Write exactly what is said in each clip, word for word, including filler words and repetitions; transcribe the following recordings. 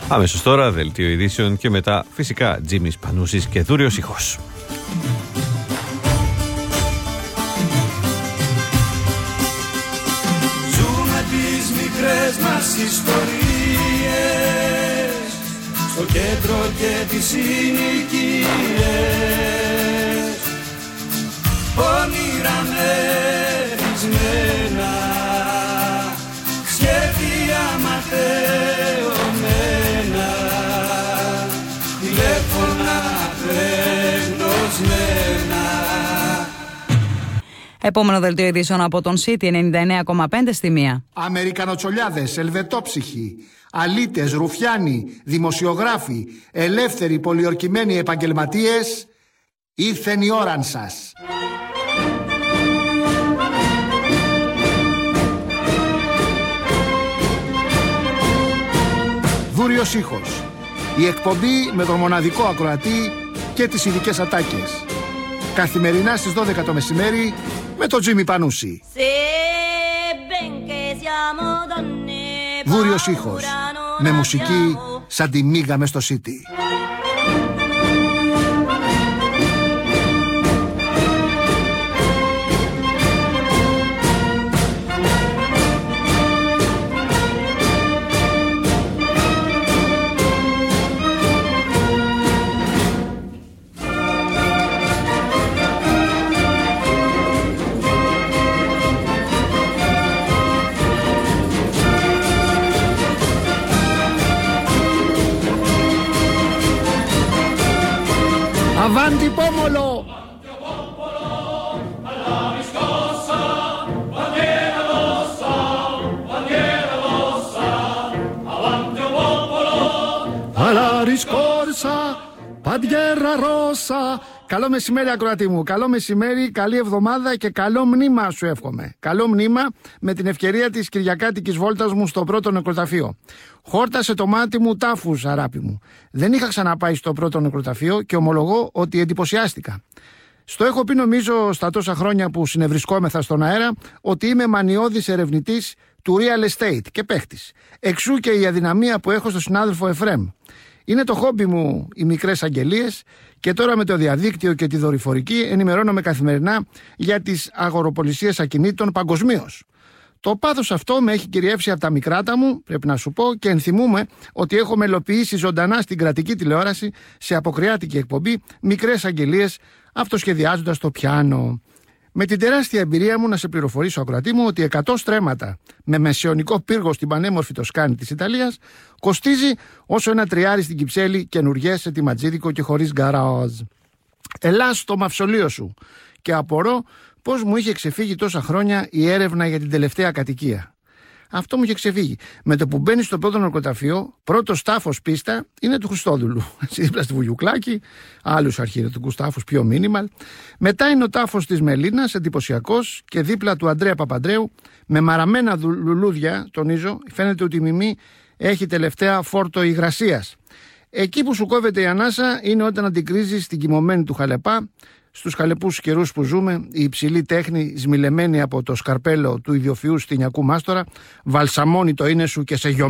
Αμέσως τώρα δελτίο ειδήσεων και μετά φυσικά Τζίμις Πανούσης και Δούριος Ήχος. Ζούμε τις μικρές μας ιστορίες στο κέντρο και τις συνοικίες, όνειρα μερισμένα, σχέδια ματαιωμένα, τηλέφωνα γνωσμένα. Επόμενο δελτίο ειδήσεων από τον City ενενήντα εννέα κόμμα πέντε στη μία. Αμερικανοτσολιάδες, ελβετόψυχοι, αλήτες, ρουφιάνοι, δημοσιογράφοι, ελεύθεροι πολιορκημένοι επαγγελματίες, ήρθεν η ώραν σας. Δούριος Ήχος, η εκπομπή με τον μοναδικό ακροατή και τις ειδικές ατάκες. Καθημερινά στις δώδεκα το μεσημέρι με τον Τζίμι Πανούση. Δούριος Ήχος, με μουσική σαν τη μίγα μες στο City. Avanti pomolo! Alla riscossa, bandiera rossa, bandiera rossa, avanti popolo! Alla riscorsa, bandiera rossa. Καλό μεσημέρι, ακροατή μου. Καλό μεσημέρι, καλή εβδομάδα και καλό μνήμα σου εύχομαι. Καλό μνήμα με την ευκαιρία της Κυριακάτικης βόλτας μου στο πρώτο νεκροταφείο. Χόρτασε το μάτι μου τάφους, αράπη μου. Δεν είχα ξαναπάει στο πρώτο νεκροταφείο και ομολογώ ότι εντυπωσιάστηκα. Στο έχω πει νομίζω στα τόσα χρόνια που συνευρισκόμεθα στον αέρα ότι είμαι μανιώδης ερευνητής του real estate και παίχτης. Εξού και η αδυναμία που έχω στο συνάδελφο Εφρέμ. Είναι το χόμπι μου οι μικρές αγγελίες και τώρα με το διαδίκτυο και τη δορυφορική ενημερώνομαι καθημερινά για τις αγοροπολισίες ακινήτων παγκοσμίως. Το πάθος αυτό με έχει κυριεύσει από τα μικράτα μου, πρέπει να σου πω, και ενθυμούμε ότι έχω μελοποιήσει ζωντανά στην κρατική τηλεόραση σε αποκριάτικη εκπομπή μικρές αγγελίες, αυτοσχεδιάζοντας το πιάνο. Με την τεράστια εμπειρία μου να σε πληροφορήσω, ακροατή μου, ότι εκατό στρέμματα με μεσαιωνικό πύργο στην πανέμορφη Τοσκάνη της Ιταλίας κοστίζει όσο ένα τριάρι στην Κυψέλη, καινουριές σε τιματζίδικο και χωρίς γκαράζ. Ελάς στο μαυσολείο σου και απορώ πώς μου είχε ξεφύγει τόσα χρόνια η έρευνα για την τελευταία κατοικία. Αυτό μου είχε ξεφύγει. Με το που μπαίνει στο πρώτο ναρκωταφείο, πρώτο τάφος πίστα είναι του Χριστόδουλου. Δίπλα στη Βουγιουκλάκη, άλλους αρχιερωτικούς τάφους πιο μίνιμαλ. Μετά είναι ο τάφος της Μελίνας, εντυπωσιακός, και δίπλα του Αντρέα Παπαντρέου, με μαραμένα λουλούδια, τονίζω, φαίνεται ότι η Μιμή έχει τελευταία φόρτο υγρασίας. Εκεί που σου κόβεται η ανάσα είναι όταν αντικρίζεις την κοιμωμένη του χαλεπά. Στους χαλεπούς καιρούς που ζούμε, η υψηλή τέχνη, σμιλεμένη από το σκαρπέλο του ιδιοφυού στινιακού μάστορα, βαλσαμώνει το είναι σου και σε γιομ...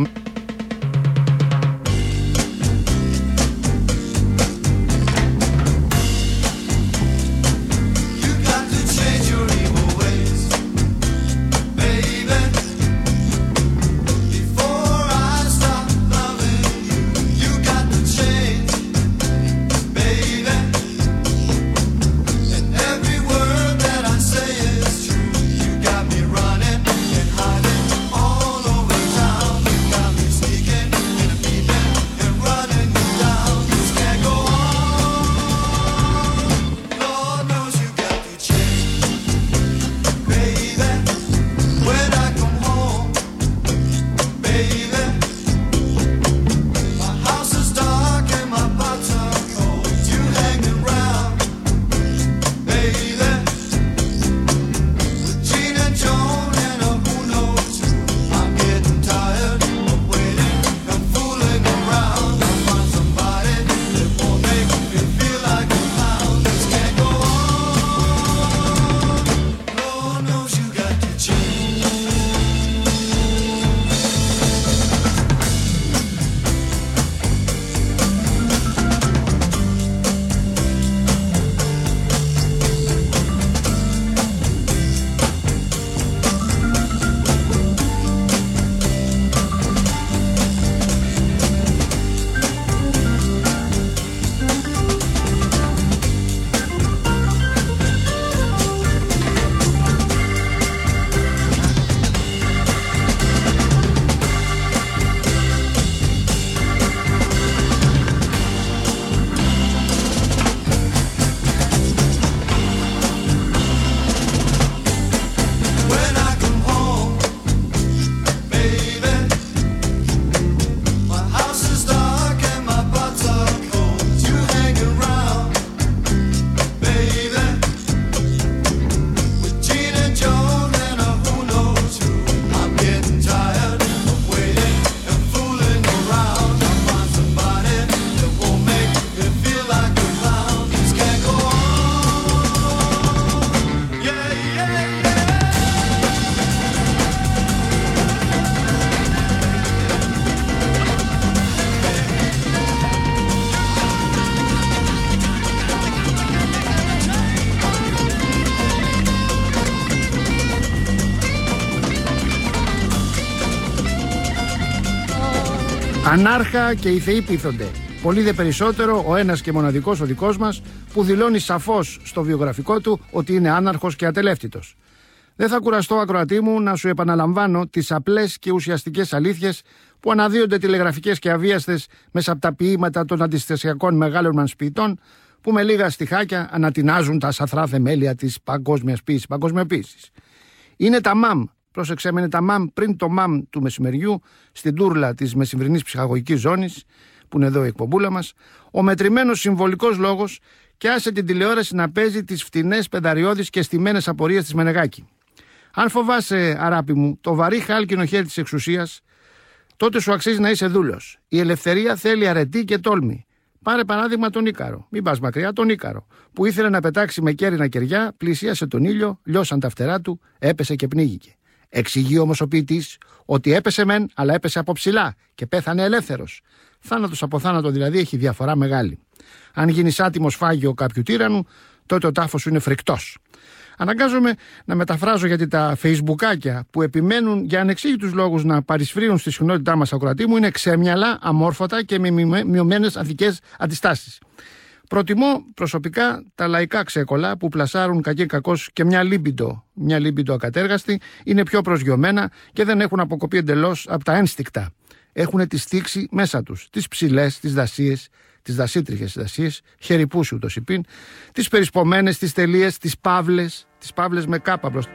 Ανάρχα και οι θεοί πείθονται. Πολύ δε περισσότερο ο ένας και μοναδικός ο δικός μας, που δηλώνει σαφώς στο βιογραφικό του ότι είναι άναρχος και ατελεύτητος. Δεν θα κουραστώ, ακροατή μου, να σου επαναλαμβάνω τις απλές και ουσιαστικές αλήθειες που αναδύονται τηλεγραφικές και αβίαστες μέσα από τα ποίηματα των αντιστασιακών μεγάλων μας ποιητών, που με λίγα στιχάκια ανατινάζουν τα σαθρά θεμέλια της παγκόσμιας ποίησης, παγκοσμιοποίησης. Είναι τα μαμ, πρόσεξε με, είναι τα μαμ πριν το μαμ του μεσημεριού, στην τούρλα της μεσημβρινής ψυχαγωγικής ζώνης, που είναι εδώ η εκπομπούλα μας, ο μετρημένος συμβολικός λόγος, και άσε την τηλεόραση να παίζει τις φτηνές πενταριώδεις και στημένες απορίες της Μενεγάκη. Αν φοβάσαι, αράπη μου, το βαρύ χάλκινο χέρι της εξουσίας, τότε σου αξίζει να είσαι δούλος. Η ελευθερία θέλει αρετή και τόλμη. Πάρε παράδειγμα τον Ίκαρο. Μην πας μακριά, τον Ίκαρο, που ήθελε να πετάξει με κέρινα κεριά, πλησίασε τον ήλιο, λιώσαν τα φτερά του, έπεσε και πνίγηκε. Εξηγεί όμως ο ποιητής ότι έπεσε μεν, αλλά έπεσε από ψηλά και πέθανε ελεύθερος. Θάνατος από θάνατο δηλαδή έχει διαφορά μεγάλη. Αν γίνεις άτιμος φάγιο κάποιου τύραννου, τότε ο τάφος σου είναι φρικτός. Αναγκάζομαι να μεταφράζω, γιατί τα φεϊσμπουκάκια που επιμένουν για ανεξήγητους λόγους να παρισφρίουν στη συχνότητά μας, ακροατή μου, είναι ξέμυαλα, αμόρφωτα και με μειωμένες αθικές αντιστάσεις. Προτιμώ προσωπικά τα λαϊκά ξέκολα που πλασάρουν κακή κακός και μια λίμπιντο, μια λίμπιντο ακατέργαστη, είναι πιο προσγειωμένα και δεν έχουν αποκοπεί εντελώς από τα ένστικτα. Έχουν τη στίξη μέσα τους, τις ψηλές, τις δασίες, τις δασίτριχες δασίες, χερυπούσι ούτως υπήν, τις περισπομένες, τις τελείες, τις παύλες, τις παύλες με κάπα μπροστά.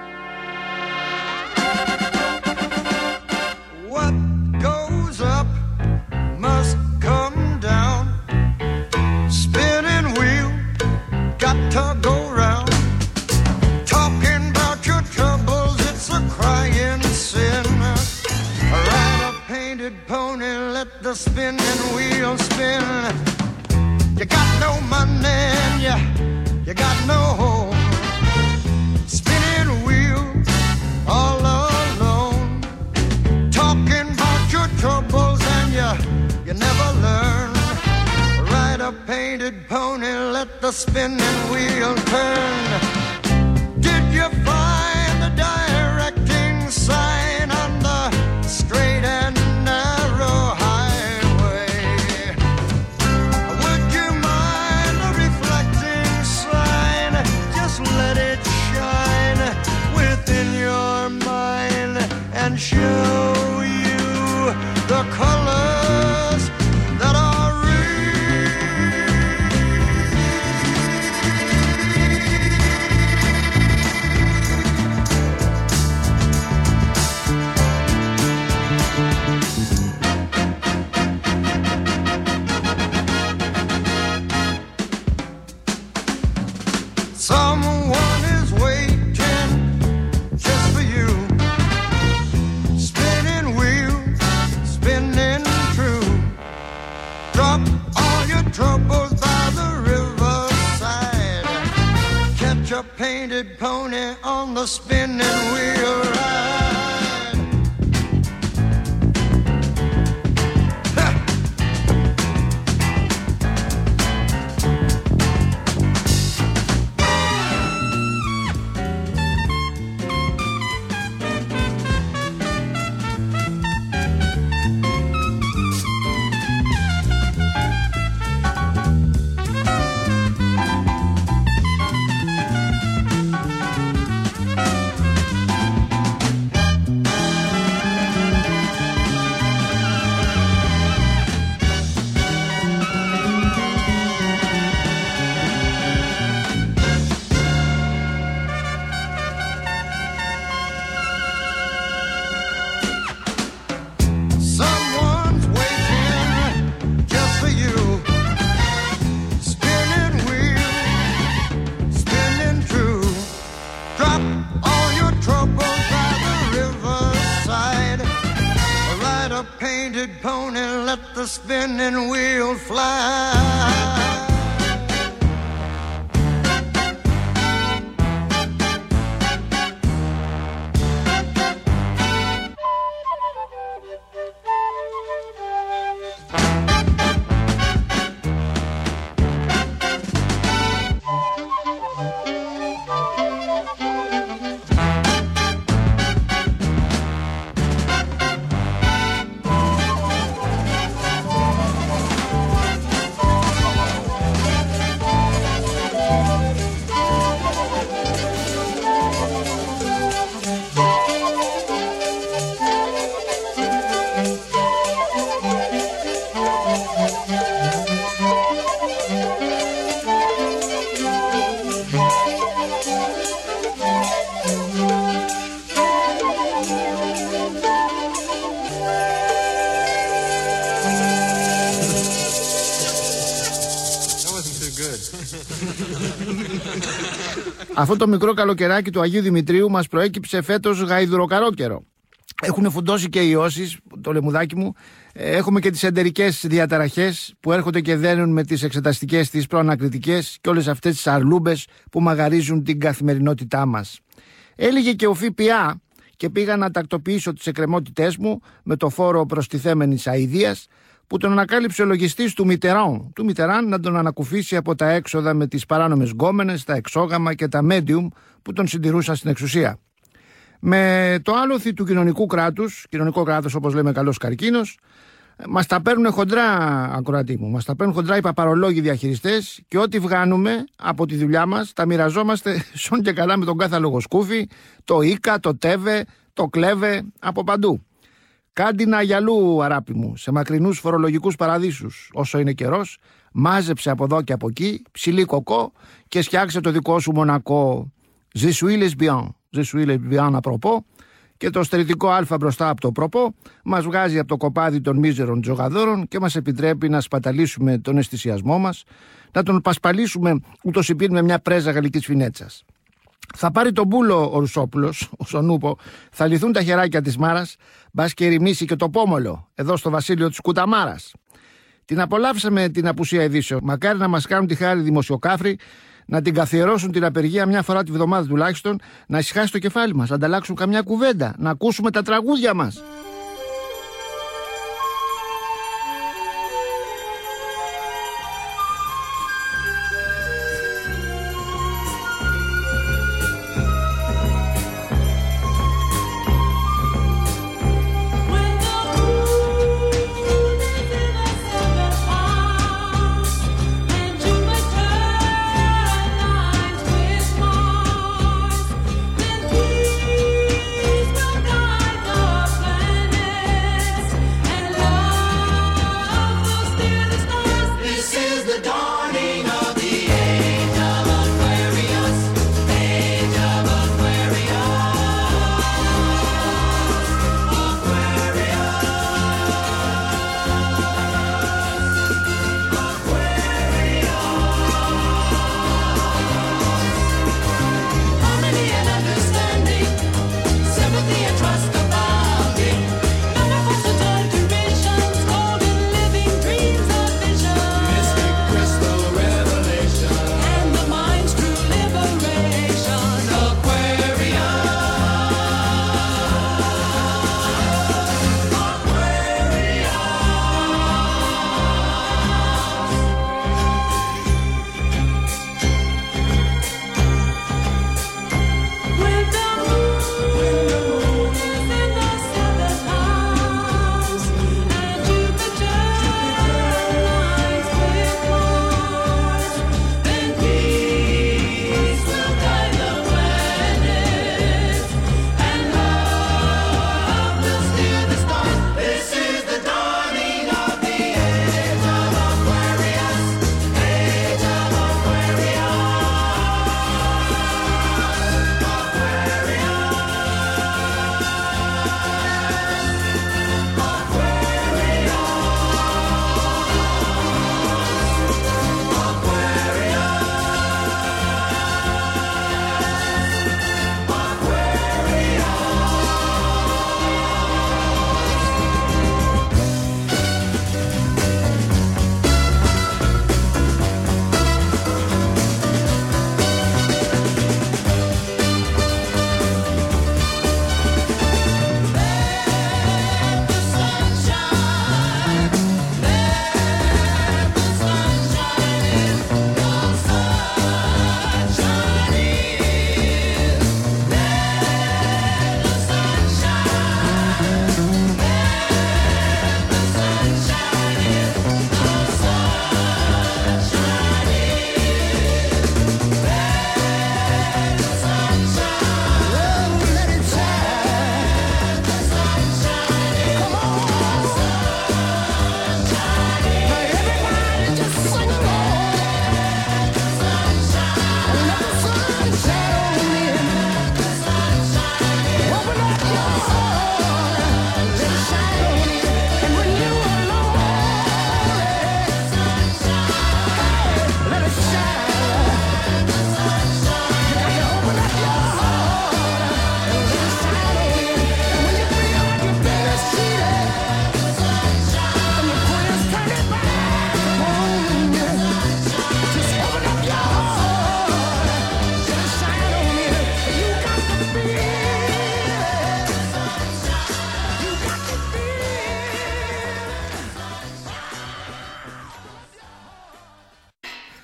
What goes up must come down. Spinning wheel, got to go round. Talking about your troubles, it's a crying sin. Ride a painted pony, let the spinning wheel spin. You got no money and you, you got no home. Spinning wheel, all alone. Talking about your troubles and you, you never learn. Ride a painted pony, let the spinning wheel turn. Did you find the directing sign on the straight and narrow highway? Would you mind the reflecting sign? Just let it shine within your mind and show you the colors that are someone is waiting just for you. Spinning wheel, spinning true. Drop all your troubles by the riverside. Catch a painted pony on the spinning wheel ride. Someone's waiting just for you. Spinning wheel, spinning true. Drop all your troubles by the riverside. Ride a painted pony, let the spinning wheel fly. Αυτό το μικρό καλοκαιράκι του Αγίου Δημητρίου μας προέκυψε φέτος γαϊδουροκαρόκαιρο. Έχουν φουντώσει και οι ιώσεις, το λαιμουδάκι μου. Έχουμε και τις εντερικές διαταραχές που έρχονται και δένουν με τις εξεταστικές, τις προανακριτικές και όλες αυτές τις αρλούμπες που μαγαρίζουν την καθημερινότητά μας. Έλεγε και ο ΦΠΑ και πήγα να τακτοποιήσω τις εκκρεμότητές μου με το φόρο προστιθέμενης αηδίας που τον ανακάλυψε ο λογιστής του Μιτεράν, του Μιτεράν να τον ανακουφίσει από τα έξοδα με τις παράνομες γκόμενες, τα εξόγαμα και τα μέντιουμ που τον συντηρούσαν στην εξουσία. Με το άλοθη του κοινωνικού κράτους, κοινωνικό κράτος όπως λέμε καλός καρκίνος, μας τα παίρνουν χοντρά, ακροατή μου, μας τα παίρνουν χοντρά οι παπαρολόγοι διαχειριστές και ό,τι βγάνουμε από τη δουλειά μας τα μοιραζόμαστε σον και καλά με τον κάθε λογοσκούφι, το Ίκα, το Τέβε, το Κλέβε, από παντού. Κάντινα γυαλού, αράπη μου, σε μακρινούς φορολογικούς παραδείσους. Όσο είναι καιρός, μάζεψε από εδώ και από εκεί, ψηλή κοκό και φτιάξε το δικό σου Μονακό. Je suis lesbien, je suis lesbien à propos. Και το στερητικό α μπροστά από το προπό μας βγάζει από το κοπάδι των μίζερων τζογαδόρων και μας επιτρέπει να σπαταλήσουμε τον αισθησιασμό μας, να τον πασπαλίσουμε ούτως υπήν με μια πρέζα γαλλικής φινέτσας. Θα πάρει τον μπούλο ο Ρουσόπουλος, ο Σονούπο, θα λυθούν τα χεράκια της Μάρας, μπας και ερημίσει και το πόμολο, εδώ στο βασίλειο της Κουταμάρας. Την απολαύσαμε την απουσία ειδήσεων. Μακάρι να μας κάνουν τη χάρη δημοσιοκάφροι, να την καθιερώσουν την απεργία μια φορά τη βδομάδα τουλάχιστον, να ησυχάσει το κεφάλι μας, να ανταλλάξουν καμιά κουβέντα, να ακούσουμε τα τραγούδια μας. Please, will guide the plan.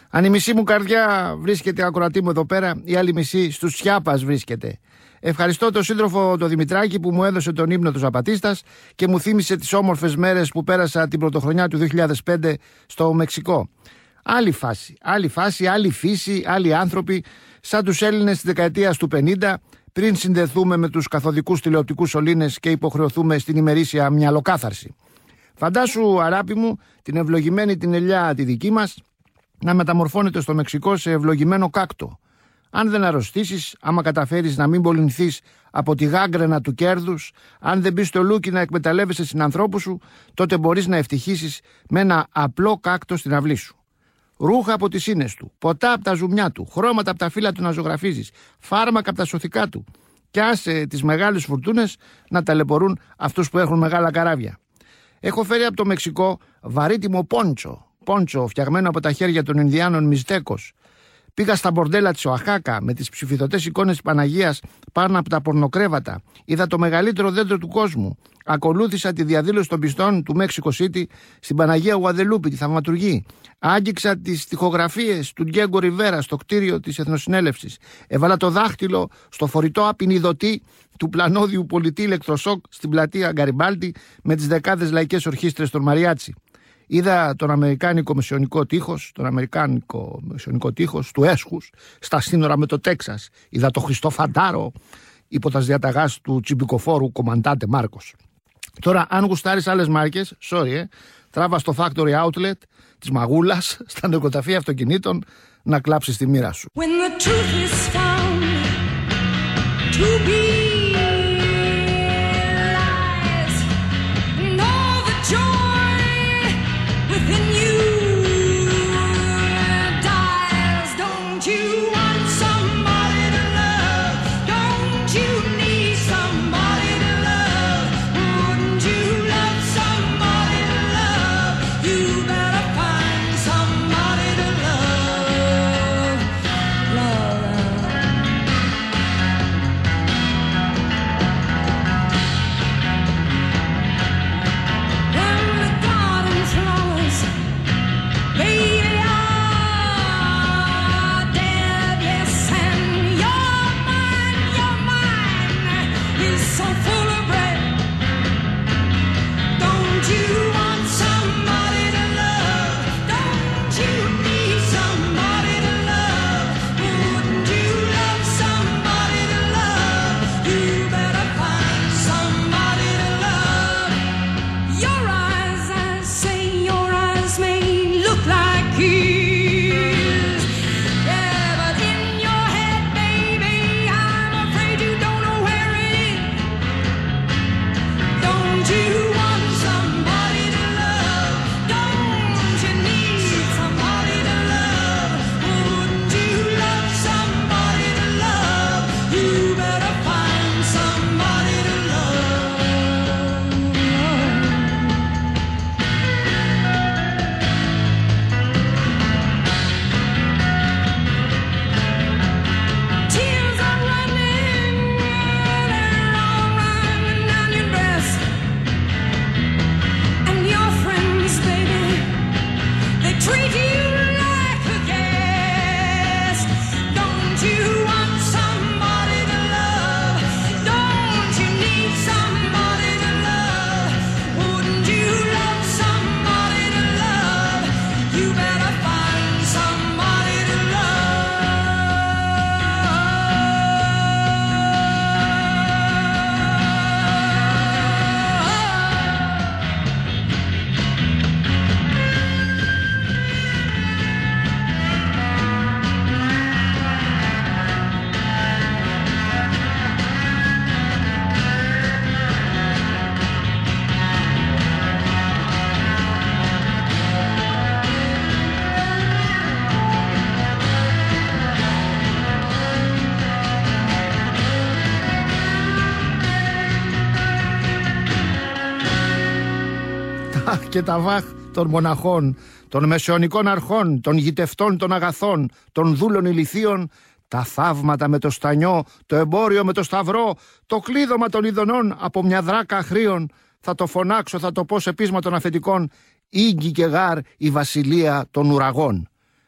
Αν η μισή μου καρδιά βρίσκεται ακροατή μου εδώ πέρα, η άλλη μισή στους Σιάπας βρίσκεται. Ευχαριστώ τον σύντροφο τον Δημητράκη που μου έδωσε τον ύμνο του Ζαπατίστας και μου θύμισε τις όμορφες μέρες που πέρασα την πρωτοχρονιά του δύο χιλιάδες πέντε στο Μεξικό. Άλλη φάση, άλλη φάση, άλλη φύση, άλλοι άνθρωποι, σαν τους Έλληνες της δεκαετίας του πενήντα, πριν συνδεθούμε με τους καθοδικούς τηλεοπτικούς σωλήνες και υποχρεωθούμε στην ημερήσια μυαλοκάθαρση. Φαντάσου, αράπη μου, την ευλογημένη την ελιά τη δική μας να μεταμορφώνεται στο Μεξικό σε ευλογημένο κάκτο. Αν δεν αρρωστήσεις, άμα καταφέρεις να μην πολυνθείς από τη γάγκρενα του κέρδους, αν δεν μπεις στο λούκι να εκμεταλλεύεσαι συνανθρώπους σου, τότε μπορείς να ευτυχήσεις με ένα απλό κάκτο στην αυλή σου. Ρούχα από τις ίνες του, ποτά από τα ζουμιά του, χρώματα από τα φύλλα του να ζωγραφίζεις, φάρμακα από τα σωθικά του. Κι άσε τις μεγάλες φουρτούνες να ταλαιπωρούν αυτούς που έχουν μεγάλα καράβια. Έχω φέρει από το Μεξικό βαρύτιμο πόντσο, πόντσο φτιαγμένο από τα χέρια των Ινδιάνων Μιζτέκος. Πήγα στα μπορντέλα της Οαχάκα με τις ψηφιδωτές εικόνες της Παναγίας πάνω από τα πορνοκρέβατα. Είδα το μεγαλύτερο δέντρο του κόσμου. Ακολούθησα τη διαδήλωση των πιστών του Μέξικο Σίτι στην Παναγία Γουαδελούπη, τη θαυματουργή. Άγγιξα τις τοιχογραφίες του Ντιέγκο Ριβέρα στο κτίριο της Εθνοσυνέλευσης. Έβαλα το δάχτυλο στο φορητό απεινιδωτή του πλανόδιου πολιτή ηλεκτροσόκ στην πλατεία Γκαριμπάλτη με τις δεκάδες λαϊκές ορχήστρες των Μαριάτσι. Είδα τον Αμερικάνικο μεσαιωνικό τείχος, τον Αμερικάνικο μεσαιωνικό τείχος του έσχους στα σύνορα με το Τέξας. Είδα το Χριστό Φαντάρο υπό τα διαταγάς του τσιμπικοφόρου Κομμαντάτε Μάρκος. Τώρα, αν γουστάρεις άλλες μάρκες, sorry, ε, τράβα στο Factory Outlet της Μαγούλας, στα νοικοταφεία αυτοκινήτων, να κλάψεις τη μοίρα σου. When the truth is found to be lies, and all the joy within you dies. Don't you want somebody to love? Don't you need somebody to love? Wouldn't you love somebody to love? You better find somebody to love. Love, love. When the garden flowers lay are dead, yes, and your mind, your mind is so full of bread. Don't you want somebody to love? Don't you need somebody to love? Wouldn't you love somebody to love? You better find somebody to love. Your eyes, I say, your eyes may look like his. Yeah, but in your head, baby, I'm afraid you don't know where it is. Don't you want somebody to love? Don't you need somebody to love? Wouldn't you love somebody to love? You better find somebody to love. Tears are running, they're all running down your dress. And your friends, baby, they treat you like a guest. Don't you want somebody to love? Don't you need somebody to love? Wouldn't you love somebody to love? You better find somebody to Και τα βάχ των μοναχών, των μεσαιωνικών αρχών, των γητευτών των αγαθών, των δούλων ηλιθείων, τα θαύματα με το στανιό, το εμπόριο με το σταυρό, το κλείδωμα των ειδονών από μια δράκα αχρίων, θα το φωνάξω, θα το πω σε πείσμα των αφεντικών, ίγκη και γάρ η βασιλεία των ουραγών.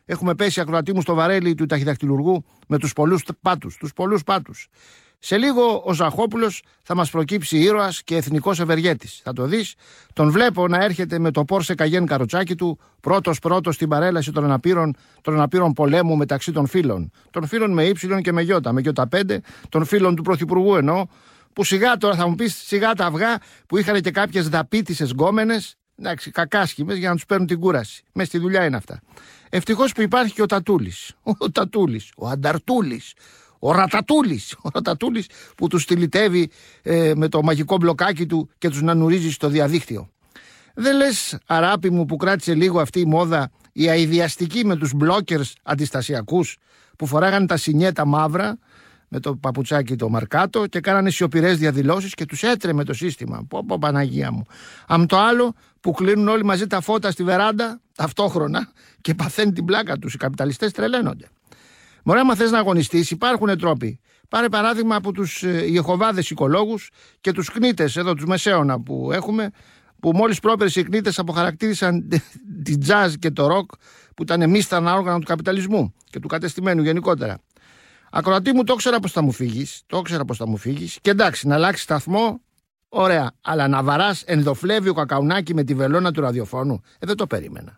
έχουμε πέσει, ακροατή μου, στο βαρέλι του ταχυδακτηλουργού με τους πολλούς πάτους. Τους πολλούς πάτους. Σε λίγο ο Ζαχόπουλος θα μας προκύψει ήρωας και εθνικός ευεργέτης. Θα το δεις, τον βλέπω να έρχεται με το Porsche Cayenne καροτσάκι του, πρώτος πρώτος στην παρέλαση των αναπήρων, των αναπήρων πολέμου μεταξύ των φίλων. Των φίλων με ύψιλον και με γιώτα, με γιώτα πέντε, των φίλων του Πρωθυπουργού εννοώ, που σιγά τώρα θα μου πεις σιγά τα αυγά που είχαν και κάποιες δαπίτισες γκόμενες, εντάξει, κακάσχημες για να τους παίρνουν την κούραση. Μες στη δουλειά είναι αυτά. Ευτυχώς που υπάρχει και ο Τατούλης, ο Τατούλης, ο Ανταρτούλης. Ο Ρατατούλης, ο Ρατατούλης που τους στυλιτεύει ε, με το μαγικό μπλοκάκι του και τους νανουρίζει στο διαδίκτυο. Δεν λες, αράπη μου, που κράτησε λίγο αυτή η μόδα, η αηδιαστική με τους μπλόκερς αντιστασιακούς που φοράγανε τα σινιέτα μαύρα με το παπουτσάκι το μαρκάτο και κάνανε σιωπηρές διαδηλώσεις και τους έτρεμε το σύστημα. Πω πω Παναγία μου. Αμ το άλλο που κλείνουν όλοι μαζί τα φώτα στη βεράντα ταυτόχρονα και παθαίνει την πλάκα τους. Οι καπιταλιστές τρελαίνονται. Μωρέ, άμα θες να αγωνιστείς, υπάρχουν τρόποι. Πάρε παράδειγμα από τους Ιεχωβάδες οικολόγους και τους κνίτες, εδώ τους μεσαίωνα που έχουμε, που μόλις πρόπερσε οι κνίτες αποχαρακτήρισαν τη τζαζ και το ροκ που ήταν μίστανα όργανα του καπιταλισμού και του κατεστημένου γενικότερα. Ακροατή μου, το ήξερα πως θα μου φύγεις, το ήξερα πως θα μου φύγεις και εντάξει, να αλλάξει σταθμό, ωραία, αλλά να βαράς ενδοφλέβιο κακαουνάκι με τη βελόνα του ραδιοφώνου, ε, δεν το περίμενα.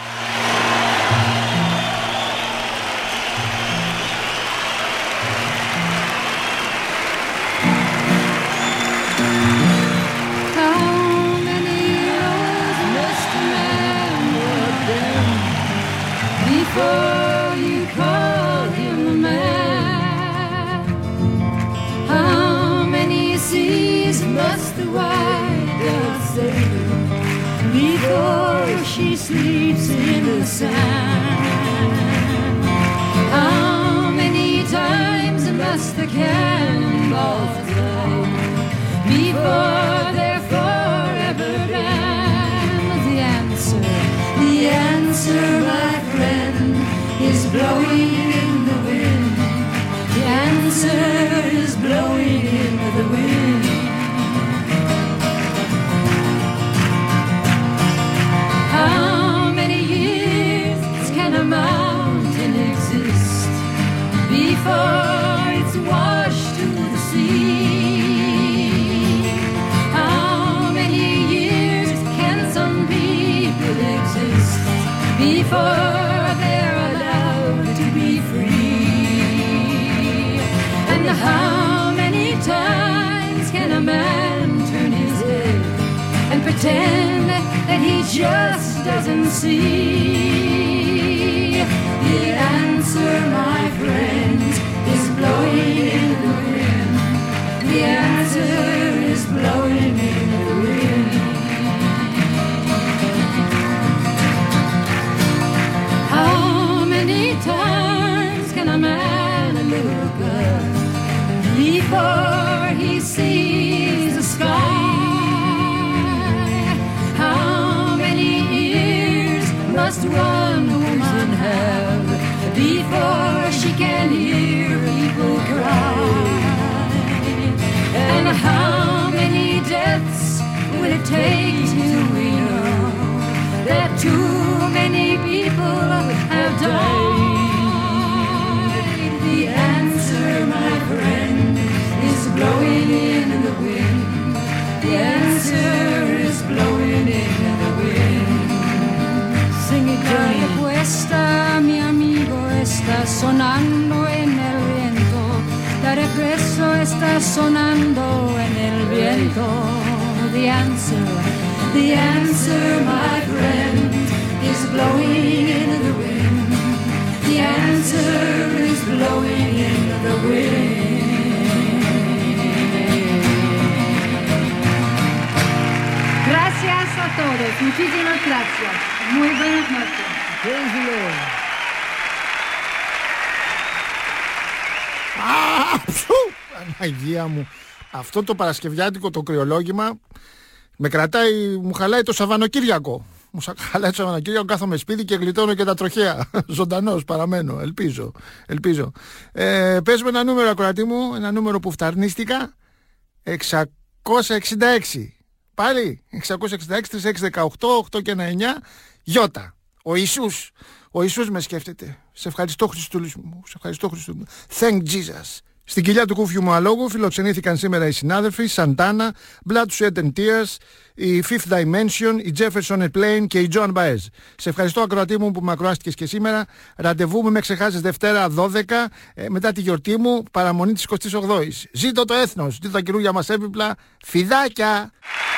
Before you call him a man, how many seas must the white dove sail before she sleeps in the sand? How many times must the cannonballs fly before they're forever banned? The answer, the answer, my friend, is blowing in the wind. The answer is blowing in the wind. How many years can a mountain exist before it's washed to the sea? How many years can some people exist before they're allowed to be free? And how many times can a man turn his head and pretend that he just doesn't see? The answer, my friends, is blowing in the wind. The answer is blowing in the wind. How many times can a man look up before he sees the sky? How many ears must one woman have before she can hear people cry? And how many deaths will it take till we know that too many people have died? The answer, my friend, is blowing in the wind. The answer is blowing in the wind. Sing it, Johnny. Respuesta, mi amigo, está sonando en el viento. La regreso está sonando en el viento. The answer, the answer, my friend, is blowing in the wind. The answer is blowing in the wind. Gracias a todos. Muchísimas gracias. Muy buenas noches. Παναγία μου. Αυτό το παρασκευιάτικο το κρυολόγημα με κρατάει, μου χαλάει το Σαββανοκύριακο. Μου χαλάει το Σαββανοκύριακο, κάθομαι σπίτι και γλιτώνω και τα τροχαία. Ζωντανός παραμένω, ελπίζω. ελπίζω. Ε, πες με ένα νούμερο, ακροατή μου, ένα νούμερο που φταρνίστηκα. εξακόσια εξήντα έξι. Πάλι, εξακόσια εξήντα έξι, τρία έξι ένα οκτώ, οκτώ και ένα εννιά, Γιώτα. Ο Ιησούς. Ο Ιησούς με σκέφτεται. Σε ευχαριστώ Χριστούλης μου. Σε ευχαριστώ Χριστούλη μου. Thank Jesus. Στην κοιλιά του κούφιου μου αλόγου φιλοξενήθηκαν σήμερα οι συνάδελφοι Santana, Blood, Sweat and Tears, η Fifth Dimension, η Jefferson Airplane και η Joan Baez. Σε ευχαριστώ ακροατή μου που με ακροάστηκες και σήμερα. Ραντεβού μου με ξεχάσεις Δευτέρα δώδεκα ε, μετά τη γιορτή μου, παραμονή της εικοστής όγδοης. Ζήτω το έθνος, ζήτω τα καινούργια μας έπιπλα. Φιδάκια!